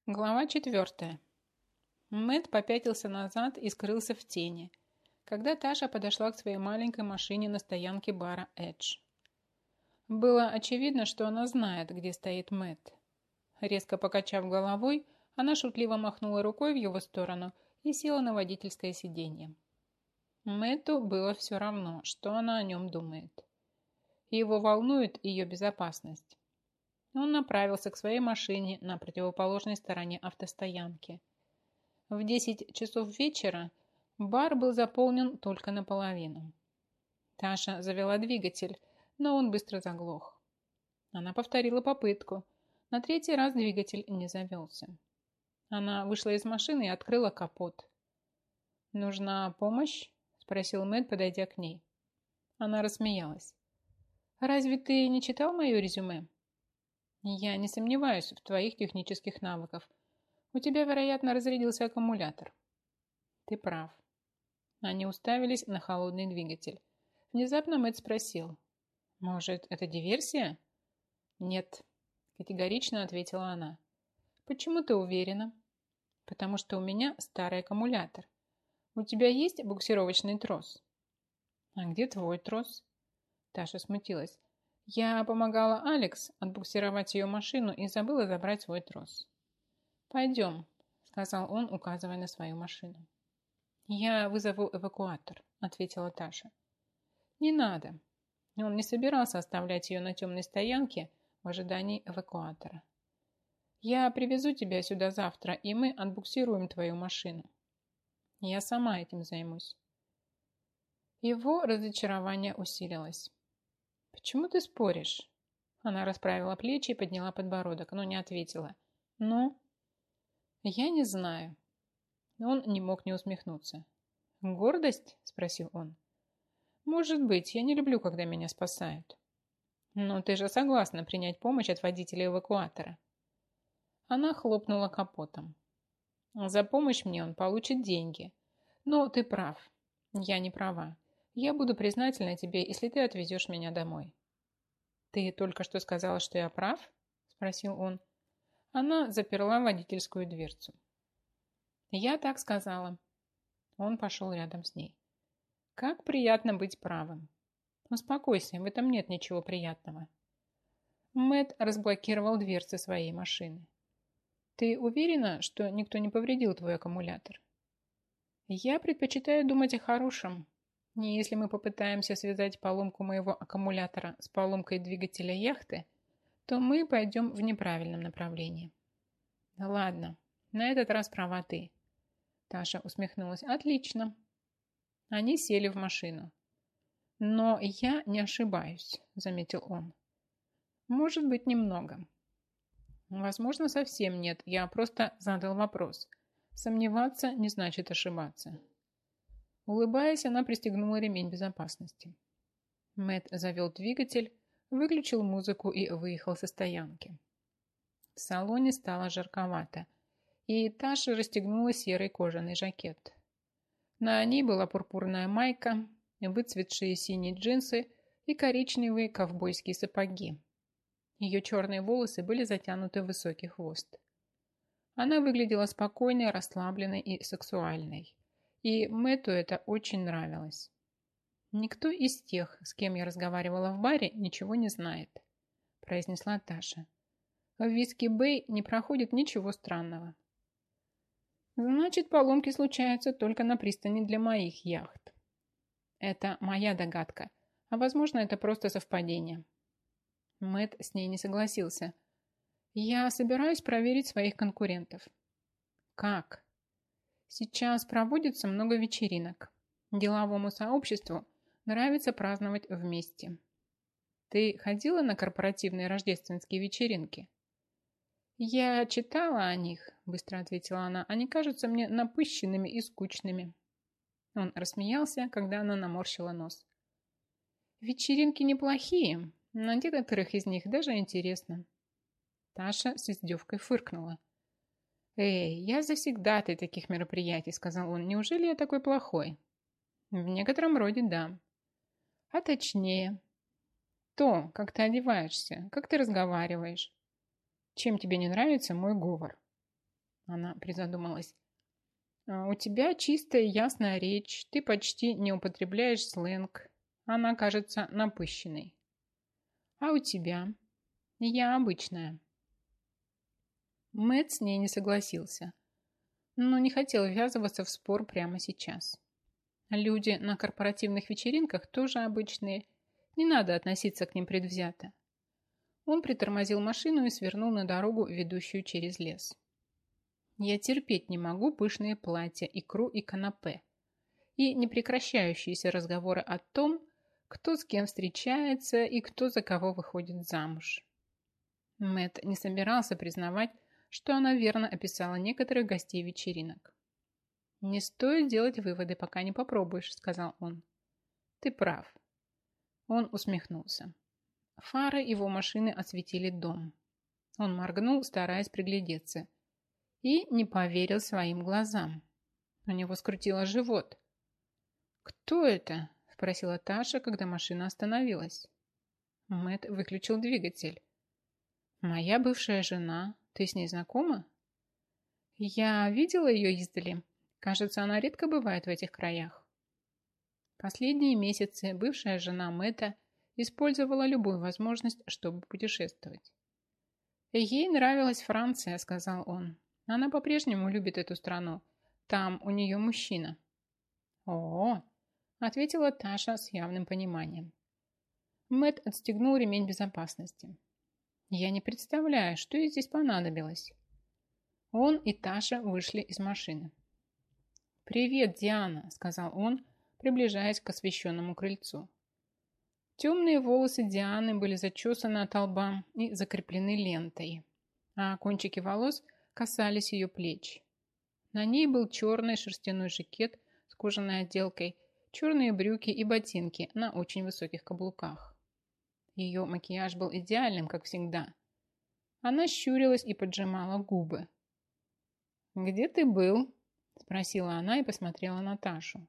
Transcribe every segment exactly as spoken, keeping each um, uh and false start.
Глава четвертая. Мэтт попятился назад и скрылся в тени, когда Таша подошла к своей маленькой машине на стоянке бара «Эдж». Было очевидно, что она знает, где стоит Мэтт. Резко покачав головой, она шутливо махнула рукой в его сторону и села на водительское сиденье. Мэтту было все равно, что она о нем думает. Его волнует ее безопасность. Он направился к своей машине на противоположной стороне автостоянки. В десять часов вечера бар был заполнен только наполовину. Таша завела двигатель, но он быстро заглох. Она повторила попытку. На третий раз двигатель не завелся. Она вышла из машины и открыла капот. «Нужна помощь?» – спросил Мэтт, подойдя к ней. Она рассмеялась. «Разве ты не читал мое резюме?» «Я не сомневаюсь в твоих технических навыках. У тебя, вероятно, разрядился аккумулятор». «Ты прав». Они уставились на холодный двигатель. Внезапно Мэтт спросил. «Может, это диверсия?» «Нет», – категорично ответила она. «Почему ты уверена?» «Потому что у меня старый аккумулятор. У тебя есть буксировочный трос?» «А где твой трос?» Таша смутилась. «Я помогала Алекс отбуксировать ее машину и забыла забрать свой трос». «Пойдем», — сказал он, указывая на свою машину. «Я вызову эвакуатор», — ответила Таша. «Не надо». Он не собирался оставлять ее на темной стоянке в ожидании эвакуатора. «Я привезу тебя сюда завтра, и мы отбуксируем твою машину. Я сама этим займусь». Его разочарование усилилось. «Почему ты споришь?» Она расправила плечи и подняла подбородок, но не ответила. «Ну?» «Я не знаю». Он не мог не усмехнуться. «Гордость?» – спросил он. «Может быть, я не люблю, когда меня спасают». «Но ты же согласна принять помощь от водителя эвакуатора?» Она хлопнула капотом. «За помощь мне он получит деньги. Но ты прав. Я не права. Я буду признательна тебе, если ты отвезешь меня домой». «Ты только что сказала, что я прав?» – спросил он. Она заперла водительскую дверцу. «Я так сказала». Он пошел рядом с ней. «Как приятно быть правым». «Успокойся, в этом нет ничего приятного». Мэтт разблокировал дверцы своей машины. «Ты уверена, что никто не повредил твой аккумулятор?» «Я предпочитаю думать о хорошем. И если мы попытаемся связать поломку моего аккумулятора с поломкой двигателя яхты, то мы пойдем в неправильном направлении». «Ладно, на этот раз права ты». Таша усмехнулась. «Отлично». Они сели в машину. «Но я не ошибаюсь», — заметил он. «Может быть, немного». «Возможно, совсем нет. Я просто задал вопрос. Сомневаться не значит ошибаться». Улыбаясь, она пристегнула ремень безопасности. Мэтт завел двигатель, выключил музыку и выехал со стоянки. В салоне стало жарковато, и Таша расстегнула серый кожаный жакет. На ней была пурпурная майка, выцветшие синие джинсы и коричневые ковбойские сапоги. Ее черные волосы были затянуты в высокий хвост. Она выглядела спокойной, расслабленной и сексуальной. И Мэтту это очень нравилось. «Никто из тех, с кем я разговаривала в баре, ничего не знает», произнесла Таша. «В Виски-Бэй не проходит ничего странного». «Значит, поломки случаются только на пристани для моих яхт». «Это моя догадка, а возможно, это просто совпадение». Мэтт с ней не согласился. «Я собираюсь проверить своих конкурентов». «Как?» «Сейчас проводится много вечеринок. Деловому сообществу нравится праздновать вместе». «Ты ходила на корпоративные рождественские вечеринки?» «Я читала о них», – быстро ответила она. «Они кажутся мне напыщенными и скучными». Он рассмеялся, когда она наморщила нос. «Вечеринки неплохие, но некоторых из них даже интересно». Таша с издевкой фыркнула. «Эй, я завсегдатай таких мероприятий», — сказал он. «Неужели я такой плохой?» «В некотором роде да». «А точнее?» «То, как ты одеваешься, как ты разговариваешь». «Чем тебе не нравится мой говор?» Она призадумалась. «У тебя чистая ясная речь, ты почти не употребляешь сленг. Она кажется напыщенной. А у тебя? Я обычная». Мэтт с ней не согласился, но не хотел ввязываться в спор прямо сейчас. Люди на корпоративных вечеринках тоже обычные, не надо относиться к ним предвзято. Он притормозил машину и свернул на дорогу, ведущую через лес. «Я терпеть не могу пышные платья, икру и канапе и непрекращающиеся разговоры о том, кто с кем встречается и кто за кого выходит замуж». Мэтт не собирался признавать, что она верно описала некоторых гостей вечеринок. «Не стоит делать выводы, пока не попробуешь», — сказал он. «Ты прав». Он усмехнулся. Фары его машины осветили дом. Он моргнул, стараясь приглядеться, и не поверил своим глазам. У него скрутило живот. «Кто это?» – спросила Таша, когда машина остановилась. Мэтт выключил двигатель. «Моя бывшая жена. Ты с ней знакома?» «Я видела ее издали. Кажется, она редко бывает в этих краях». Последние месяцы бывшая жена Мэтта использовала любую возможность, чтобы путешествовать. «Ей нравилась Франция», — сказал он. «Она по-прежнему любит эту страну. Там у нее мужчина». «О-о-о», — ответила Таша с явным пониманием. Мэтт отстегнул ремень безопасности. «Я не представляю, что ей здесь понадобилось». Он и Таша вышли из машины. «Привет, Диана», — сказал он, приближаясь к освещенному крыльцу. Темные волосы Дианы были зачесаны от лба и закреплены лентой, а кончики волос касались ее плеч. На ней был черный шерстяной жакет с кожаной отделкой, черные брюки и ботинки на очень высоких каблуках. Ее макияж был идеальным, как всегда. Она щурилась и поджимала губы. «Где ты был?» – спросила она и посмотрела на Ташу.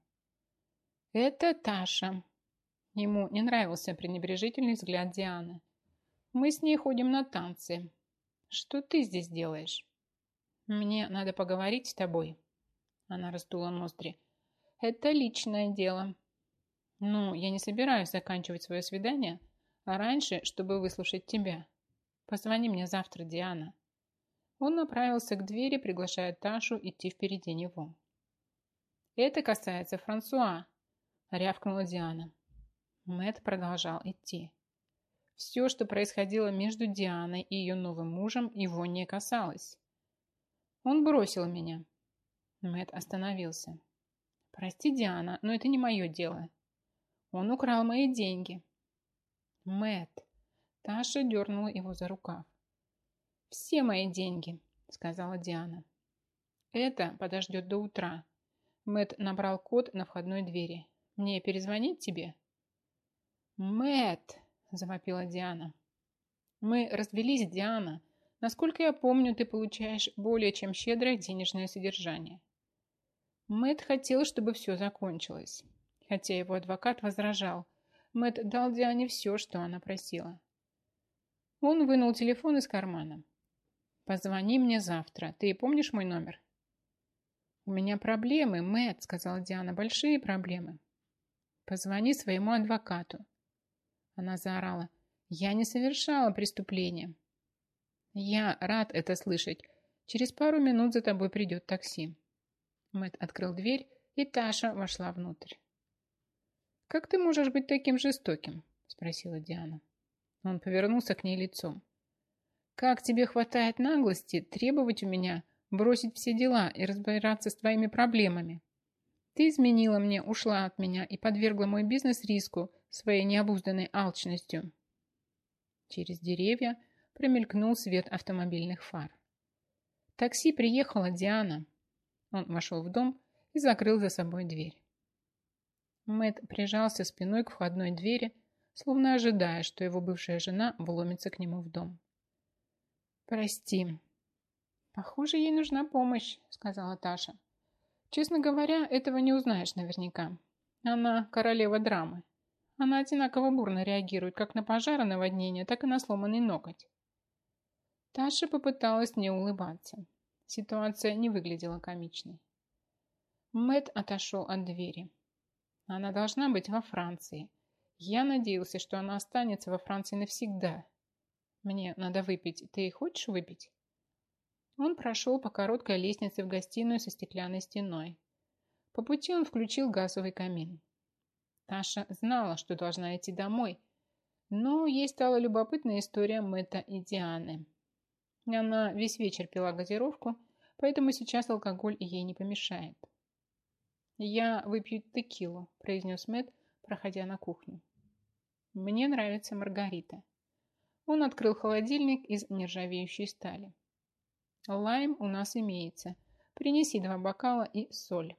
«Это Таша». Ему не нравился пренебрежительный взгляд Дианы. «Мы с ней ходим на танцы. Что ты здесь делаешь?» «Мне надо поговорить с тобой». Она раздула ноздри. «Это личное дело». «Ну, я не собираюсь заканчивать свое свидание, а раньше, чтобы выслушать тебя. Позвони мне завтра, Диана». Он направился к двери, приглашая Ташу идти впереди него. «Это касается Франсуа», — рявкнула Диана. Мэтт продолжал идти. Все, что происходило между Дианой и ее новым мужем, его не касалось. «Он бросил меня». Мэтт остановился. «Прости, Диана, но это не мое дело. Он украл мои деньги». «Мэтт», — Таша дернула его за рукав. «Все мои деньги», — сказала Диана. «Это подождет до утра». Мэтт набрал код на входной двери. «Мне перезвонить тебе?» «Мэтт!» – завопила Диана. «Мы развелись, Диана. Насколько я помню, ты получаешь более чем щедрое денежное содержание». Мэтт хотел, чтобы все закончилось. Хотя его адвокат возражал. Мэтт дал Диане все, что она просила. Он вынул телефон из кармана. «Позвони мне завтра. Ты помнишь мой номер?» «У меня проблемы, Мэтт», — сказала Диана, — «большие проблемы». «Позвони своему адвокату». Она заорала. «Я не совершала преступления». «Я рад это слышать. Через пару минут за тобой придет такси». Мэтт открыл дверь, и Таша вошла внутрь. «Как ты можешь быть таким жестоким?» — спросила Диана. Он повернулся к ней лицом. «Как тебе хватает наглости требовать у меня бросить все дела и разбираться с твоими проблемами? Ты изменила мне, ушла от меня и подвергла мой бизнес риску своей необузданной алчностью». Через деревья промелькнул свет автомобильных фар. «Такси приехало, Диана». Он вошел в дом и закрыл за собой дверь. Мэтт прижался спиной к входной двери, словно ожидая, что его бывшая жена вломится к нему в дом. «Прости». «Похоже, ей нужна помощь», — сказала Таша. «Честно говоря, этого не узнаешь наверняка. Она королева драмы. Она одинаково бурно реагирует как на пожар и наводнение, так и на сломанный ноготь». Таша попыталась не улыбаться. Ситуация не выглядела комичной. Мэтт отошел от двери. Она должна быть во Франции. Я надеялся, что она останется во Франции навсегда. Мне надо выпить. Ты хочешь выпить? Он прошел по короткой лестнице в гостиную со стеклянной стеной. По пути он включил газовый камин. Таша знала, что должна идти домой, но ей стала любопытна история Мэтта и Дианы. Она весь вечер пила газировку, поэтому сейчас алкоголь ей не помешает. «Я выпью текилу», – произнес Мэтт, проходя на кухню. «Мне нравится маргарита». Он открыл холодильник из нержавеющей стали. «Лайм у нас имеется. Принеси два бокала и соль».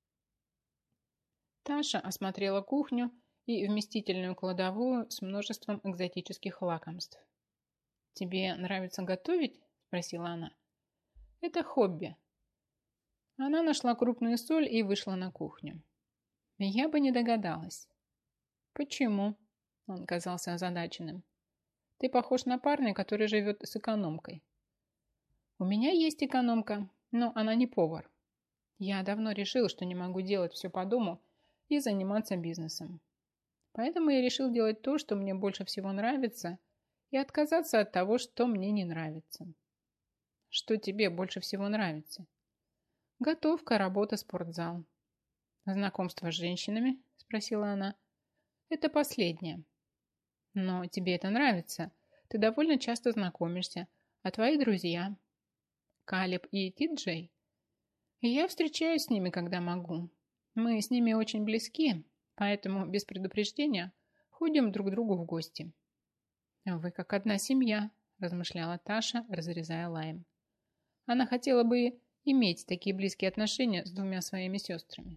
Таша осмотрела кухню и вместительную кладовую с множеством экзотических лакомств. «Тебе нравится готовить?» – спросила она. «Это хобби». Она нашла крупную соль и вышла на кухню. «Я бы не догадалась». «Почему?» – он казался озадаченным. «Ты похож на парня, который живет с экономкой». «У меня есть экономка, но она не повар. Я давно решил, что не могу делать все по дому и заниматься бизнесом. Поэтому я решил делать то, что мне больше всего нравится, и отказаться от того, что мне не нравится». «Что тебе больше всего нравится?» «Готовка, работа, спортзал». «Знакомство с женщинами?» – спросила она. «Это последнее». «Но тебе это нравится. Ты довольно часто знакомишься. А твои друзья?» «Калеб и Ти-Джей?» «Я встречаюсь с ними, когда могу. Мы с ними очень близки, поэтому без предупреждения ходим друг к другу в гости». «Вы как одна семья», – размышляла Таша, разрезая лайм. Она хотела бы иметь такие близкие отношения с двумя своими сестрами.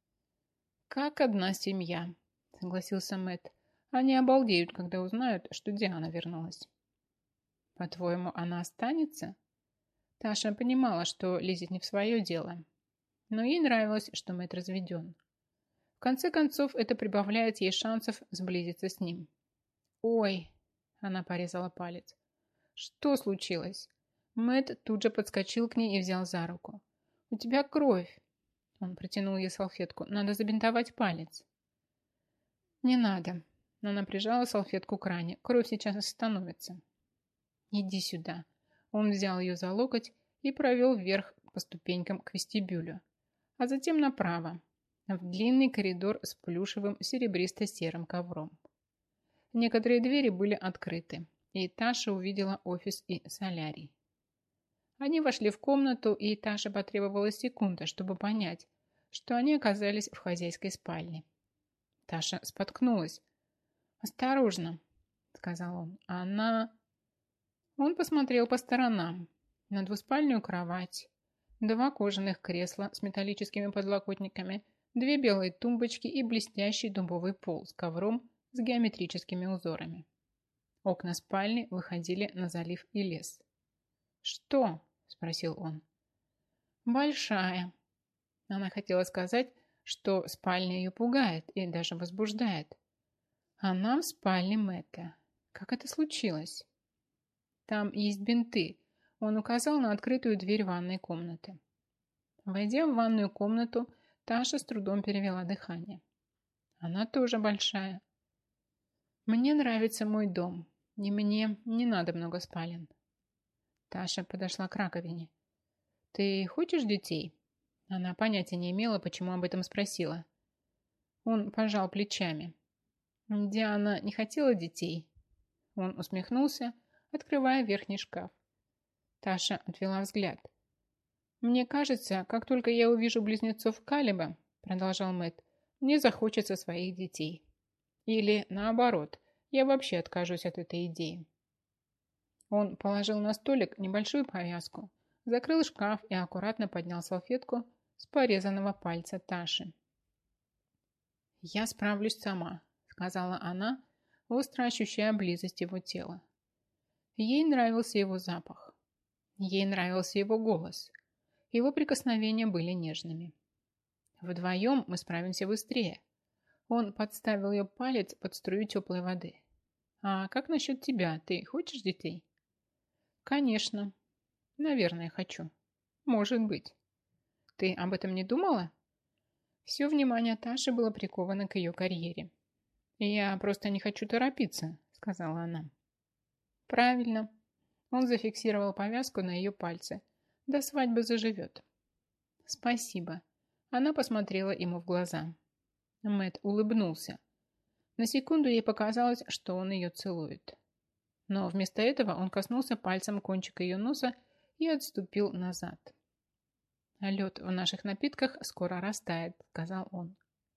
«Как одна семья», – согласился Мэтт. «Они обалдеют, когда узнают, что Диана вернулась». «По-твоему, она останется?» Таша понимала, что лезет не в свое дело, но ей нравилось, что Мэтт разведен. В конце концов, это прибавляет ей шансов сблизиться с ним. «Ой!» – она порезала палец. «Что случилось?» Мэтт тут же подскочил к ней и взял за руку. «У тебя кровь!» Он протянул ей салфетку. «Надо забинтовать палец». «Не надо». Она прижала салфетку к ране. «Кровь сейчас остановится». «Иди сюда». Он взял ее за локоть и провел вверх по ступенькам к вестибюлю, а затем направо, в длинный коридор с плюшевым серебристо-серым ковром. Некоторые двери были открыты, и Таша увидела офис и солярий. Они вошли в комнату, и Таше потребовалась секунда, чтобы понять, что они оказались в хозяйской спальне. Таша споткнулась. «Осторожно», — сказал он. «Она...» Он посмотрел по сторонам. На двуспальную кровать, два кожаных кресла с металлическими подлокотниками, две белые тумбочки и блестящий дубовый пол с ковром с геометрическими узорами. Окна спальни выходили на залив и лес. «Что?» – спросил он. «Большая». Она хотела сказать, что спальня ее пугает и даже возбуждает. Она в спальне Мэтта. Как это случилось? Там есть бинты. Он указал на открытую дверь ванной комнаты. Войдя в ванную комнату, Таша с трудом перевела дыхание. Она тоже большая. «Мне нравится мой дом, и мне не надо много спален». Таша подошла к раковине. «Ты хочешь детей?» Она понятия не имела, почему об этом спросила. Он пожал плечами. Диана не хотела детей. Он усмехнулся, открывая верхний шкаф. Таша отвела взгляд. «Мне кажется, как только я увижу близнецов Калеба, продолжал Мэтт, мне захочется своих детей. Или наоборот, я вообще откажусь от этой идеи». Он положил на столик небольшую повязку, закрыл шкаф и аккуратно поднял салфетку с порезанного пальца Таши. «Я справлюсь сама», — сказала она, остро ощущая близость его тела. Ей нравился его запах. Ей нравился его голос. Его прикосновения были нежными. «Вдвоем мы справимся быстрее». Он подставил ее палец под струю теплой воды. «А как насчет тебя? Ты хочешь детей?» «Конечно. Наверное, хочу. Может быть. Ты об этом не думала? Все внимание Таши было приковано к ее карьере. «Я просто не хочу торопиться», — сказала она. «Правильно». Он зафиксировал повязку на ее пальце. «До свадьбы заживет». «Спасибо». Она посмотрела ему в глаза. Мэтт улыбнулся. На секунду ей показалось, что он ее целует. Но вместо этого он коснулся пальцем кончика ее носа и отступил назад. «Лед в наших напитках скоро растает», — сказал он.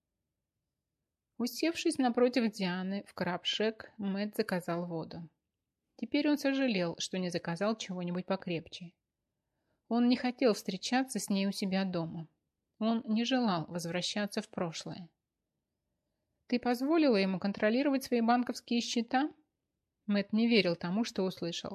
Усевшись напротив Дианы в крабшек, Мэтт заказал воду. Теперь он сожалел, что не заказал чего-нибудь покрепче. Он не хотел встречаться с ней у себя дома. Он не желал возвращаться в прошлое. «Ты позволила ему контролировать свои банковские счета?» Мэтт не верил тому, что услышал.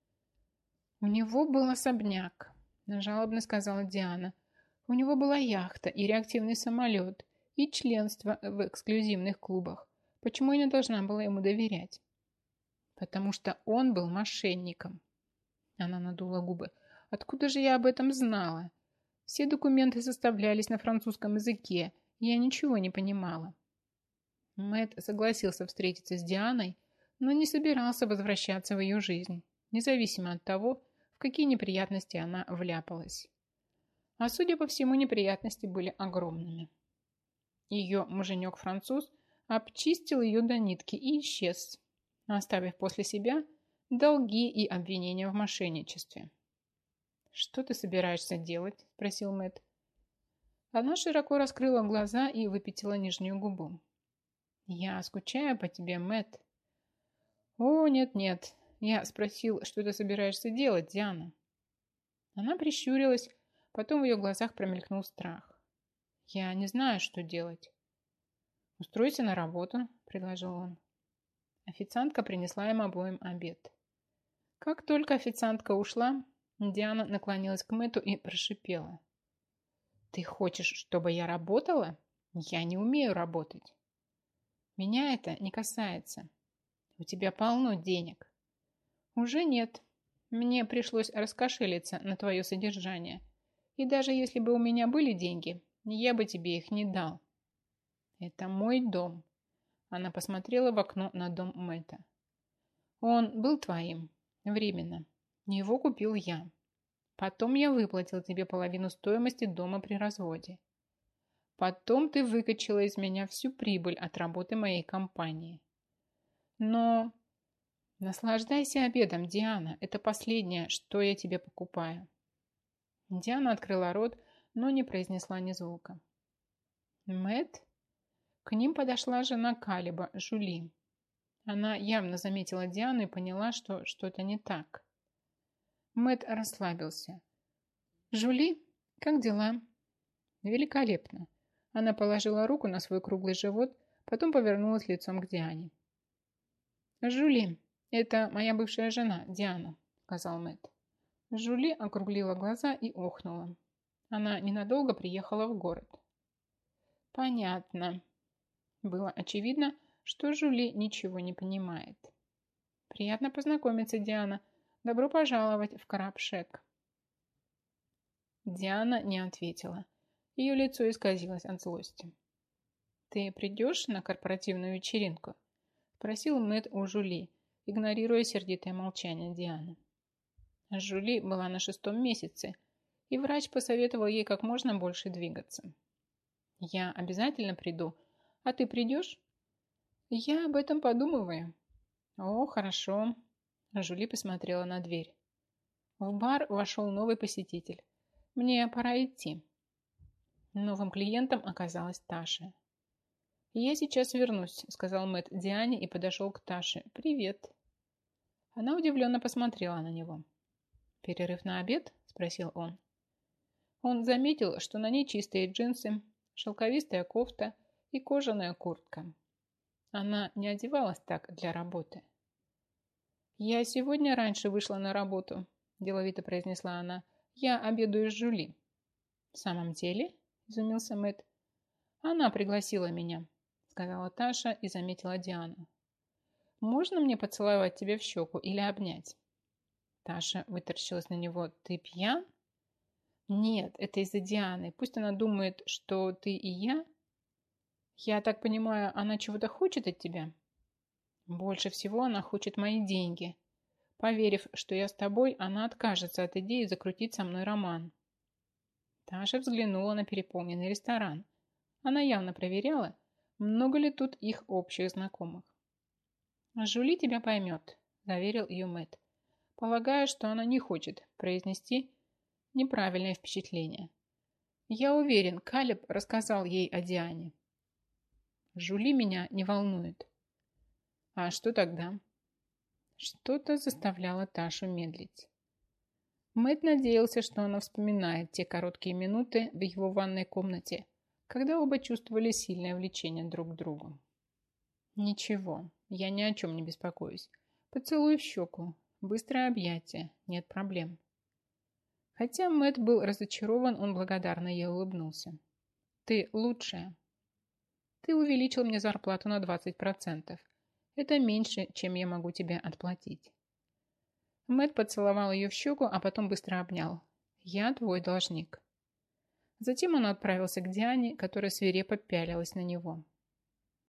«У него был особняк», – жалобно сказала Диана. «У него была яхта и реактивный самолет, и членство в эксклюзивных клубах. Почему я не должна была ему доверять?» «Потому что он был мошенником». Она надула губы. «Откуда же я об этом знала? Все документы составлялись на французском языке, и я ничего не понимала». Мэтт согласился встретиться с Дианой, но не собирался возвращаться в ее жизнь, независимо от того, в какие неприятности она вляпалась. А судя по всему, неприятности были огромными. Ее муженек-француз обчистил ее до нитки и исчез, оставив после себя долги и обвинения в мошенничестве. «Что ты собираешься делать?» – спросил Мэтт. Она широко раскрыла глаза и выпятила нижнюю губу. «Я скучаю по тебе, Мэтт». «О, нет-нет, я спросил, что ты собираешься делать, Диана?» Она прищурилась, потом в ее глазах промелькнул страх. «Я не знаю, что делать». «Устройся на работу», – предложил он. Официантка принесла им обоим обед. Как только официантка ушла, Диана наклонилась к Мэтту и прошипела. «Ты хочешь, чтобы я работала? Я не умею работать». «Меня это не касается. У тебя полно денег». «Уже нет. Мне пришлось раскошелиться на твое содержание. И даже если бы у меня были деньги, я бы тебе их не дал». «Это мой дом». Она посмотрела в окно на дом Мэтта. «Он был твоим. Временно. Его купил я. Потом я выплатил тебе половину стоимости дома при разводе. Потом ты выкачала из меня всю прибыль от работы моей компании. Но наслаждайся обедом, Диана. Это последнее, что я тебе покупаю». Диана открыла рот, но не произнесла ни звука. «Мэтт?» К ним подошла жена Калеба, Жюли. Она явно заметила Диану и поняла, что что-то не так. Мэтт расслабился. «Жюли, как дела?» «Великолепно». Она положила руку на свой круглый живот, потом повернулась лицом к Диане. «Жюли, это моя бывшая жена, Диана», — сказал Мэтт. Жюли округлила глаза и охнула. Она ненадолго приехала в город. «Понятно». Было очевидно, что Жюли ничего не понимает. «Приятно познакомиться, Диана. Добро пожаловать в Крабшек». Диана не ответила. Ее лицо исказилось от злости. «Ты придешь на корпоративную вечеринку?» – спросил Мэтт у Жюли, игнорируя сердитое молчание Дианы. Жюли была на шестом месяце, и врач посоветовал ей как можно больше двигаться. «Я обязательно приду. А ты придешь?» «Я об этом подумываю». «О, хорошо». Жюли посмотрела на дверь. В бар вошел новый посетитель. «Мне пора идти». Новым клиентом оказалась Таша. «Я сейчас вернусь», — сказал Мэтт Диане и подошел к Таше. «Привет». Она удивленно посмотрела на него. «Перерыв на обед?» — спросил он. Он заметил, что на ней чистые джинсы, шелковистая кофта и кожаная куртка. Она не одевалась так для работы. «Я сегодня раньше вышла на работу», – деловито произнесла она. «Я обедаю с Жюли». «В самом деле?» – изумился Мэтт. «Она пригласила меня», – сказала Таша и заметила Диану. «Можно мне поцеловать тебя в щеку или обнять?» Таша вытаращилась на него. «Ты пьян?» Нет, это из-за Дианы. Пусть она думает, что ты и я. Я так понимаю, она чего-то хочет от тебя? Больше всего она хочет мои деньги. Поверив, что я с тобой, она откажется от идеи закрутить со мной роман. Таша взглянула на переполненный ресторан. Она явно проверяла, много ли тут их общих знакомых. «Жули тебя поймет», – заверил ее Мэтт, полагая, что она не хочет произнести неправильное впечатление. «Я уверен, Калеб рассказал ей о Диане». «Жули меня не волнует». «А что тогда?» Что-то заставляло Ташу медлить. Мэтт надеялся, что она вспоминает те короткие минуты в его ванной комнате, когда оба чувствовали сильное влечение друг к другу. «Ничего, я ни о чем не беспокоюсь. Поцелуй в щеку, быстрое объятие, нет проблем». Хотя Мэтт был разочарован, он благодарно ей улыбнулся. «Ты лучшая. Ты увеличил мне зарплату на двадцать процентов. Это меньше, чем я могу тебе отплатить». Мэтт поцеловал ее в щеку, а потом быстро обнял. «Я твой должник». Затем он отправился к Диане, которая свирепо пялилась на него.